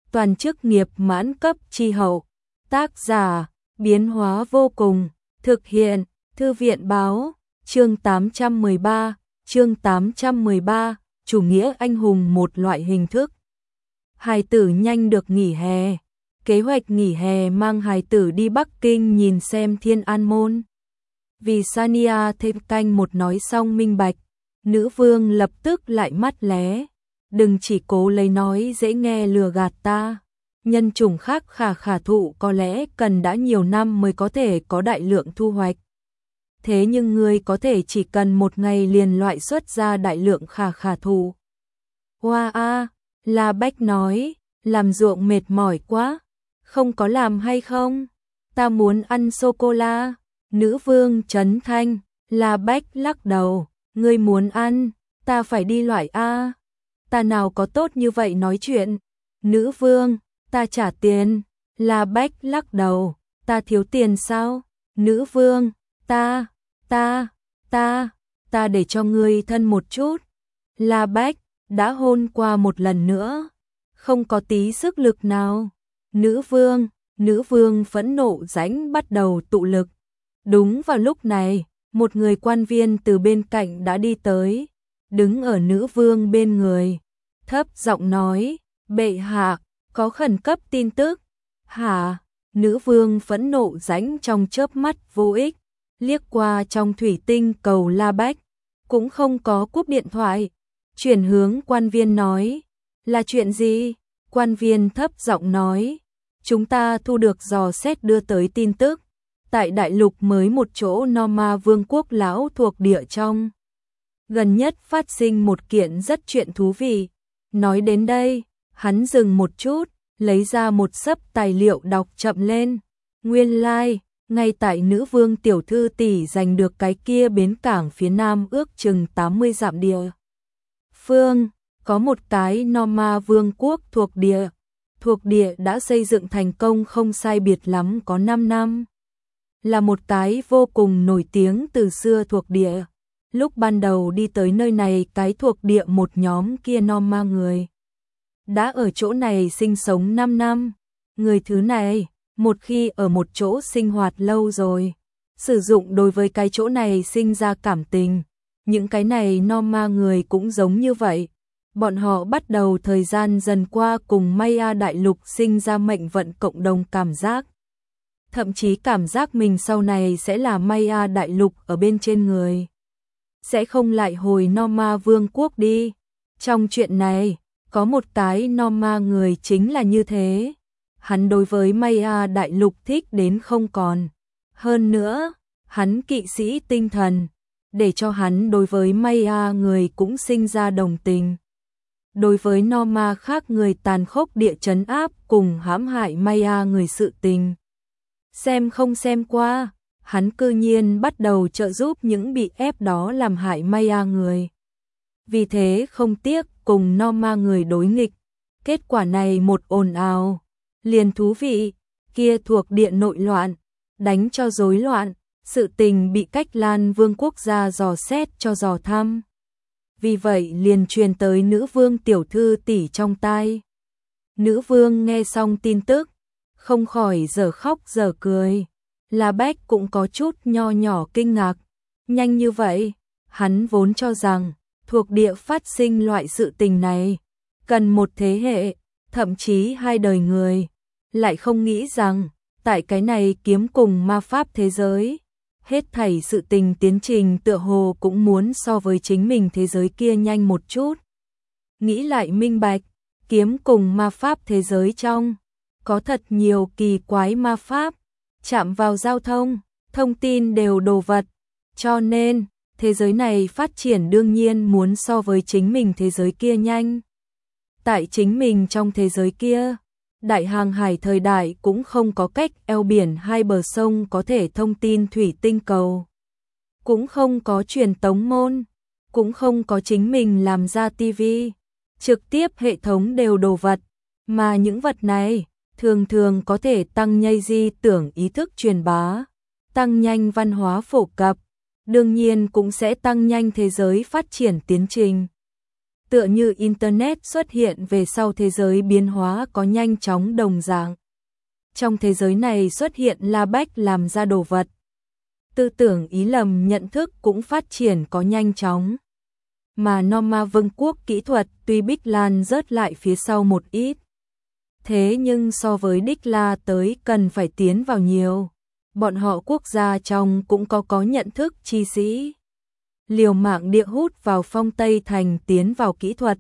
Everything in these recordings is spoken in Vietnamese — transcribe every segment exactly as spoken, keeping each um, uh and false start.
toàn chức nghiệp mãn cấp chi hậu. Tác giả, biến hóa vô cùng, thực hiện, Thư viện báo, chương tám trăm mười ba, chương tám trăm mười ba, chủ nghĩa anh hùng một loại hình thức. Hài tử nhanh được nghỉ hè. Kế hoạch nghỉ hè mang hài tử đi Bắc Kinh nhìn xem Thiên An Môn. Vì Sania thêm canh một nói xong minh bạch, nữ vương lập tức lại mắt lé. Đừng chỉ cố lấy nói dễ nghe lừa gạt ta. Nhân chủng khác khả khả thụ có lẽ cần đã nhiều năm mới có thể có đại lượng thu hoạch. Thế nhưng ngươi có thể chỉ cần một ngày liền loại xuất ra đại lượng khả khả thụ. Hoa a, La Bách nói, làm ruộng mệt mỏi quá, không có làm hay không? Ta muốn ăn sô-cô-la. Nữ vương trấn thanh, La Bách lắc đầu, ngươi muốn ăn, ta phải đi loại a. Ta nào có tốt như vậy nói chuyện. Nữ vương, ta trả tiền. La Bách lắc đầu, ta thiếu tiền sao? Nữ vương, ta, ta, ta, ta để cho ngươi thân một chút. La Bách, đã hôn qua một lần nữa, không có tí sức lực nào. Nữ vương, nữ vương phẫn nộ rãnh bắt đầu tụ lực. Đúng vào lúc này, một người quan viên từ bên cạnh đã đi tới, đứng ở nữ vương bên người, thấp giọng nói, bệ hạ, có khẩn cấp tin tức. Hả? Nữ vương phẫn nộ rãnh trong chớp mắt vô ích, liếc qua trong thủy tinh cầu La Bách, cũng không có cúp điện thoại, chuyển hướng quan viên nói, là chuyện gì? Quan viên thấp giọng nói, chúng ta thu được dò xét đưa tới tin tức, tại đại lục mới một chỗ Norma vương quốc lão thuộc địa trong. Gần nhất phát sinh một kiện rất chuyện thú vị. Nói đến đây, hắn dừng một chút, lấy ra một xấp tài liệu đọc chậm lên. Nguyên lai, like, ngay tại nữ vương tiểu thư tỷ giành được cái kia bến cảng phía nam ước chừng tám mươi dặm địa phương, có một cái Norma vương quốc thuộc địa. Thuộc địa đã xây dựng thành công không sai biệt lắm có năm năm. Là một cái vô cùng nổi tiếng từ xưa thuộc địa. Lúc ban đầu đi tới nơi này cái thuộc địa một nhóm kia Norma người. Đã ở chỗ này sinh sống năm năm. Người thứ này, một khi ở một chỗ sinh hoạt lâu rồi, sử dụng đối với cái chỗ này sinh ra cảm tình. Những cái này Norma người cũng giống như vậy. Bọn họ bắt đầu thời gian dần qua cùng Maya đại lục sinh ra mệnh vận cộng đồng cảm giác. Thậm chí cảm giác mình sau này sẽ là Maya đại lục ở bên trên người. Sẽ không lại hồi Norma vương quốc đi. Trong chuyện này, có một cái Norma người chính là như thế. Hắn đối với Maya đại lục thích đến không còn. Hơn nữa, hắn kỵ sĩ tinh thần, để cho hắn đối với Maya người cũng sinh ra đồng tình. Đối với Norma khác người tàn khốc địa chấn áp cùng hãm hại Maya người sự tình. Xem không xem qua, hắn cư nhiên bắt đầu trợ giúp những bị ép đó làm hại Maya người. Vì thế không tiếc cùng Norma người đối nghịch. Kết quả này một ồn ào, liền thú vị, kia thuộc địa nội loạn, đánh cho rối loạn, sự tình bị Cách Lan vương quốc gia dò xét cho dò thăm. Vì vậy liền truyền tới nữ vương tiểu thư tỷ trong tai. Nữ vương nghe xong tin tức, không khỏi dở khóc dở cười. La Bách cũng có chút nho nhỏ kinh ngạc. Nhanh như vậy, hắn vốn cho rằng thuộc địa phát sinh loại sự tình này cần một thế hệ, thậm chí hai đời người. Lại không nghĩ rằng, tại cái này kiếm cùng ma pháp thế giới, hết thảy sự tình tiến trình tựa hồ cũng muốn so với chính mình thế giới kia nhanh một chút. Nghĩ lại minh bạch, kiếm cùng ma pháp thế giới trong, có thật nhiều kỳ quái ma pháp, chạm vào giao thông, thông tin đều đồ vật. Cho nên, thế giới này phát triển đương nhiên muốn so với chính mình thế giới kia nhanh. Tại chính mình trong thế giới kia, đại hàng hải thời đại cũng không có cách eo biển hai bờ sông có thể thông tin thủy tinh cầu. Cũng không có truyền tống môn, cũng không có chính mình làm ra tivi, trực tiếp hệ thống đều đồ vật, mà những vật này thường thường có thể tăng nhanh di tưởng ý thức truyền bá, tăng nhanh văn hóa phổ cập, đương nhiên cũng sẽ tăng nhanh thế giới phát triển tiến trình. tựa như Internet xuất hiện về sau thế giới biến hóa có nhanh chóng đồng dạng. Trong thế giới này xuất hiện La Bách làm ra đồ vật. Tư tưởng ý lầm nhận thức cũng phát triển có nhanh chóng. Mà Norma Vương quốc kỹ thuật tuy Bích Lan rớt lại phía sau một ít. Thế nhưng so với Đích La tới cần phải tiến vào nhiều. Bọn họ quốc gia trong cũng có có nhận thức chi sĩ. Liều mạng địa hút vào Phong Tây Thành tiến vào kỹ thuật.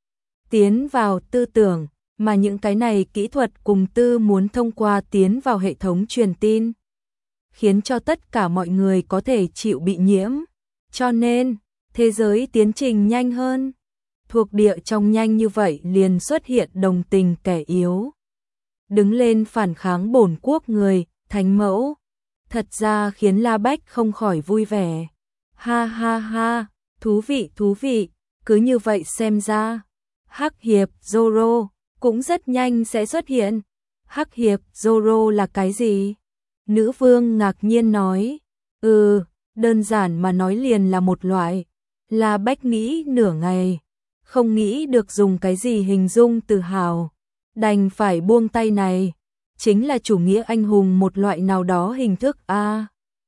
Tiến vào tư tưởng, mà những cái này kỹ thuật cùng tư muốn thông qua tiến vào hệ thống truyền tin. Khiến cho tất cả mọi người có thể chịu bị nhiễm. Cho nên, thế giới tiến trình nhanh hơn. Thuộc địa trong nhanh như vậy liền xuất hiện đồng tình kẻ yếu. Đứng lên phản kháng bổn quốc người, thánh mẫu. Thật ra khiến La Bách không khỏi vui vẻ. Ha ha ha, thú vị thú vị, cứ như vậy xem ra. Hắc hiệp Zoro cũng rất nhanh sẽ xuất hiện. Hắc hiệp Zoro là cái gì? Nữ vương ngạc nhiên nói. Ừ, đơn giản mà nói liền là một loại. La Bách nghĩ nửa ngày, không nghĩ được dùng cái gì hình dung từ hào. Đành phải buông tay này. Chính là chủ nghĩa anh hùng một loại nào đó hình thức a. À,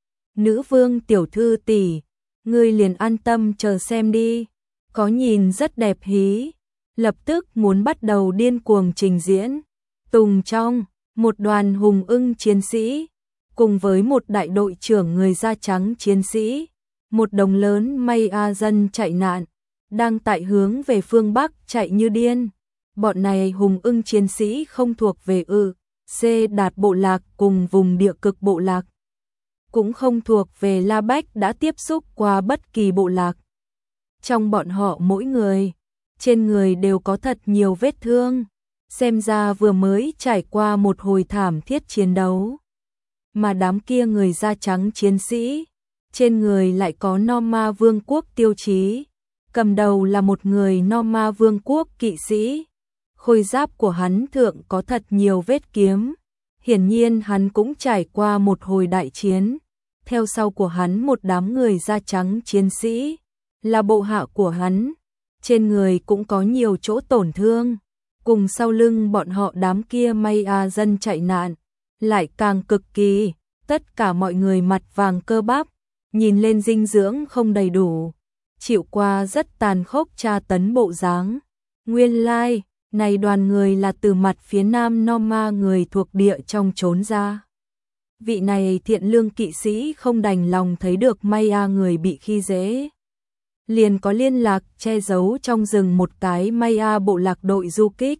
nữ vương tiểu thư tỷ, ngươi liền an tâm chờ xem đi. Có nhìn rất đẹp hí. Lập tức muốn bắt đầu điên cuồng trình diễn. Tùng trong, một đoàn hùng ưng chiến sĩ, cùng với một đại đội trưởng người da trắng chiến sĩ, một đồng lớn may a dân chạy nạn, đang tại hướng về phương Bắc chạy như điên. Bọn này hùng ưng chiến sĩ không thuộc về ư, C đạt bộ lạc cùng vùng địa cực bộ lạc. Cũng không thuộc về La Bách đã tiếp xúc qua bất kỳ bộ lạc. Trong bọn họ mỗi người, trên người đều có thật nhiều vết thương, xem ra vừa mới trải qua một hồi thảm thiết chiến đấu. Mà đám kia người da trắng chiến sĩ, trên người lại có Norma Vương quốc tiêu chí, cầm đầu là một người Norma Vương quốc kỵ sĩ. Khôi giáp của hắn thượng có thật nhiều vết kiếm, hiển nhiên hắn cũng trải qua một hồi đại chiến. Theo sau của hắn một đám người da trắng chiến sĩ, là bộ hạ của hắn, trên người cũng có nhiều chỗ tổn thương, cùng sau lưng bọn họ đám kia may a dân chạy nạn, lại càng cực kỳ, tất cả mọi người mặt vàng cơ bắp, nhìn lên dinh dưỡng không đầy đủ, chịu qua rất tàn khốc tra tấn bộ dáng. Nguyên lai, like, này đoàn người là từ mặt phía nam Norma người thuộc địa trong trốn ra. Vị này thiện lương kỵ sĩ không đành lòng thấy được Maya người bị khi dễ. Liền có liên lạc che giấu trong rừng một cái Maya bộ lạc đội du kích.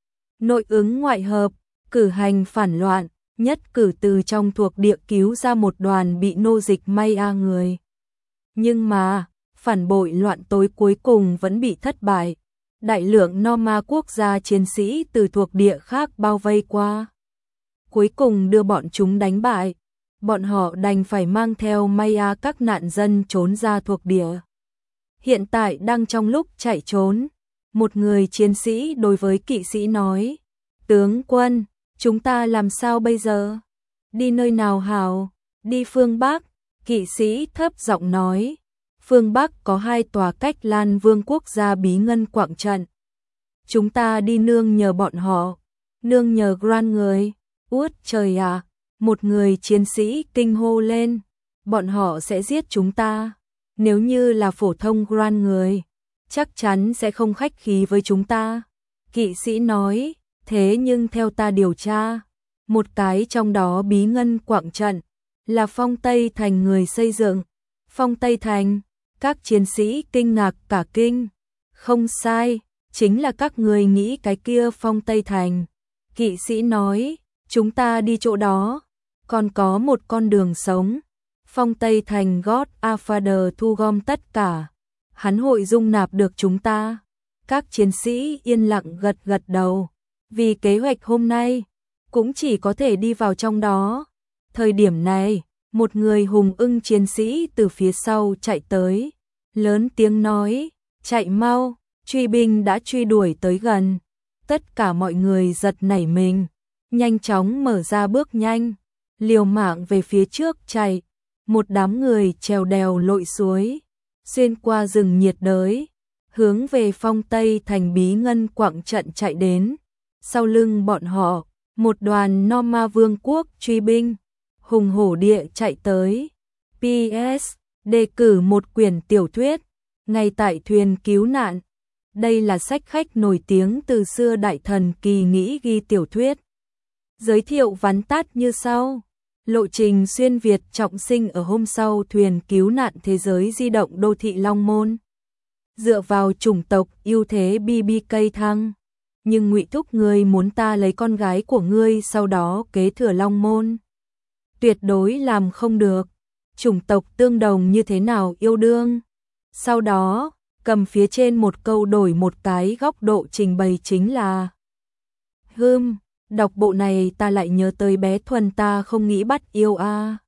Nội ứng ngoại hợp, cử hành phản loạn, nhất cử từ trong thuộc địa cứu ra một đoàn bị nô dịch Maya người. Nhưng mà, phản bội loạn tối cuối cùng vẫn bị thất bại. Đại lượng Norma quốc gia chiến sĩ từ thuộc địa khác bao vây qua. Cuối cùng đưa bọn chúng đánh bại. Bọn họ đành phải mang theo Maya các nạn dân trốn ra thuộc địa. Hiện tại đang trong lúc chạy trốn. Một người chiến sĩ đối với kỵ sĩ nói. Tướng quân, chúng ta làm sao bây giờ? Đi nơi nào hảo? Đi phương Bắc. Kỵ sĩ thấp giọng nói. Phương Bắc có hai tòa cách Lan Vương quốc gia bí ngân quảng trận. Chúng ta đi nương nhờ bọn họ. Nương nhờ Gran người. Út trời à, một người chiến sĩ kinh hô lên. Bọn họ sẽ giết chúng ta. Nếu như là phổ thông Gran người, chắc chắn sẽ không khách khí với chúng ta. Kỵ sĩ nói, thế nhưng theo ta điều tra, một cái trong đó bí ngân quảng trận, là Phong Tây Thành người xây dựng. Phong Tây Thành, các chiến sĩ kinh ngạc cả kinh. Không sai, chính là các người nghĩ cái kia Phong Tây Thành. Kỵ sĩ nói, chúng ta đi chỗ đó, còn có một con đường sống. Phong Tây Thành God Father thu gom tất cả, hắn hội dung nạp được chúng ta. Các chiến sĩ yên lặng gật gật đầu, vì kế hoạch hôm nay, cũng chỉ có thể đi vào trong đó. Thời điểm này, một người hùng ưng chiến sĩ từ phía sau chạy tới, lớn tiếng nói, chạy mau, truy binh đã truy đuổi tới gần. Tất cả mọi người giật nảy mình, nhanh chóng mở ra bước nhanh, liều mạng về phía trước chạy. Một đám người trèo đèo lội suối, xuyên qua rừng nhiệt đới, hướng về phong Tây thành bí ngân quặng trận chạy đến. Sau lưng bọn họ, một đoàn Norma vương quốc truy binh, hùng hổ địa chạy tới. pê ét. Đề cử một quyển tiểu thuyết, ngay tại thuyền cứu nạn. Đây là sách khách nổi tiếng từ xưa đại thần kỳ nghĩ ghi tiểu thuyết. Giới thiệu vắn tắt như sau. Lộ trình xuyên Việt trọng sinh ở hôm sau thuyền cứu nạn thế giới di động đô thị Long Môn. Dựa vào chủng tộc ưu thế bê bê ca thăng. Nhưng ngụy thúc ngươi muốn ta lấy con gái của ngươi sau đó kế thừa Long Môn. Tuyệt đối làm không được. Chủng tộc tương đồng như thế nào yêu đương. Sau đó, cầm phía trên một câu đổi một cái góc độ trình bày chính là Hừm, đọc bộ này ta lại nhớ tới bé Thuần ta không nghĩ bắt yêu a. À.